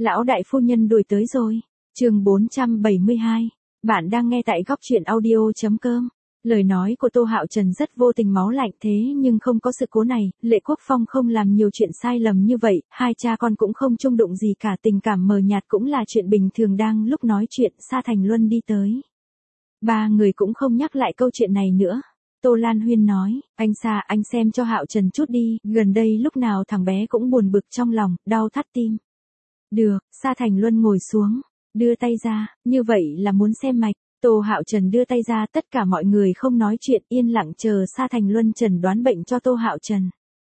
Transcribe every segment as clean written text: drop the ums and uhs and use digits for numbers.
Lão đại phu nhân đuổi tới rồi. Chương 472. Bạn đang nghe tại góc truyện audio.com. Lời nói của Tô Hạo Trần rất vô tình máu lạnh, thế nhưng không có sự cố này, Lệ Quốc Phong không làm nhiều chuyện sai lầm như vậy, hai cha con cũng không chung đụng gì cả, tình cảm mờ nhạt cũng là chuyện bình thường. Đang lúc nói chuyện, Sa Thành Luân đi tới. Ba người cũng không nhắc lại câu chuyện này nữa. Tô Lan Huyên nói, anh Sa, anh xem cho Hạo Trần chút đi, gần đây lúc nào thằng bé cũng buồn bực trong lòng, đau thắt tim. Được, Sa Thành Luân ngồi xuống, đưa tay ra, như vậy là muốn xem mạch. Tô Hạo Trần đưa tay ra, tất cả mọi người không nói chuyện, yên lặng chờ Sa Thành Luân chẩn đoán bệnh cho Tô Hạo Trần.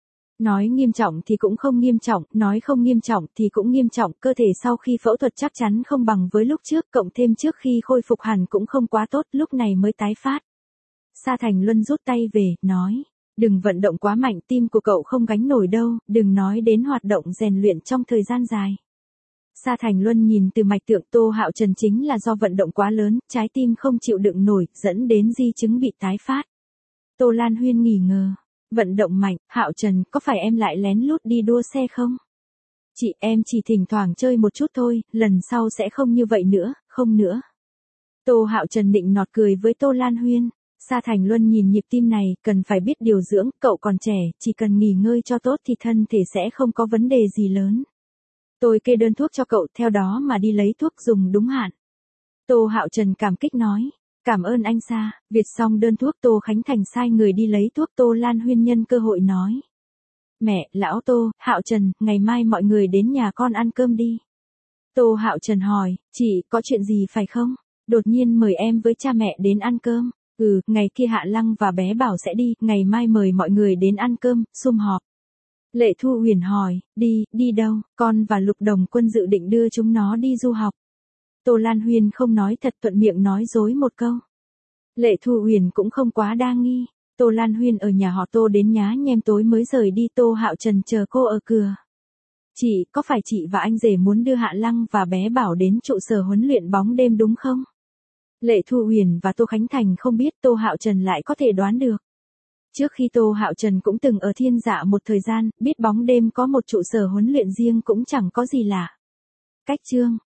Nói nghiêm trọng thì cũng không nghiêm trọng, nói không nghiêm trọng thì cũng nghiêm trọng, cơ thể sau khi phẫu thuật chắc chắn không bằng với lúc trước, cộng thêm trước khi khôi phục hẳn cũng không quá tốt, lúc này mới tái phát. Sa Thành Luân rút tay về, nói, đừng vận động quá mạnh, tim của cậu không gánh nổi đâu, đừng nói đến hoạt động rèn luyện trong thời gian dài. Sa Thành Luân nhìn từ mạch tượng Tô Hạo Trần chính là do vận động quá lớn, trái tim không chịu đựng nổi, dẫn đến di chứng bị tái phát. Tô Lan Huyên nghỉ ngờ, vận động mạnh, Hạo Trần, có phải em lại lén lút đi đua xe không? Chị, em chỉ thỉnh thoảng chơi một chút thôi, lần sau sẽ không như vậy nữa, không nữa. Tô Hạo Trần định nọt cười với Tô Lan Huyên. Sa Thành Luân nhìn nhịp tim này, cần phải biết điều dưỡng, cậu còn trẻ, chỉ cần nghỉ ngơi cho tốt thì thân thể sẽ không có vấn đề gì lớn. Tôi kê đơn thuốc cho cậu, theo đó mà đi lấy thuốc dùng đúng hạn. Tô Hạo Trần cảm kích nói, cảm ơn anh Sa. Viết xong đơn thuốc, Tô Khánh Thành sai người đi lấy thuốc. Tô Lan Huyên nhân cơ hội nói, mẹ, lão Tô, Hạo Trần, ngày mai mọi người đến nhà con ăn cơm đi. Tô Hạo Trần hỏi, chị, có chuyện gì phải không? Đột nhiên mời em với cha mẹ đến ăn cơm. Ngày kia Hạ Lăng và bé Bảo sẽ đi, ngày mai mời mọi người đến ăn cơm, sum họp. Lệ Thu Huyền hỏi, đi đâu? Con và Lục Đồng Quân dự định đưa chúng nó đi du học. Tô Lan Huyên không nói thật, thuận miệng nói dối một câu. Lệ Thu Huyền cũng không quá đa nghi. Tô Lan Huyên ở nhà họ Tô đến nhá nhem tối mới rời đi. Tô Hạo Trần chờ cô ở cửa. Chị, có phải chị và anh rể muốn đưa Hạ Lăng và bé Bảo đến trụ sở huấn luyện bóng đêm đúng không? Lệ Thu Huyền và Tô Khánh Thành không biết, Tô Hạo Trần lại có thể đoán được. Trước khi Tô Hạo Trần cũng từng ở Thiên Dạ một thời gian, biết bóng đêm có một trụ sở huấn luyện riêng cũng chẳng có gì lạ. Cách chương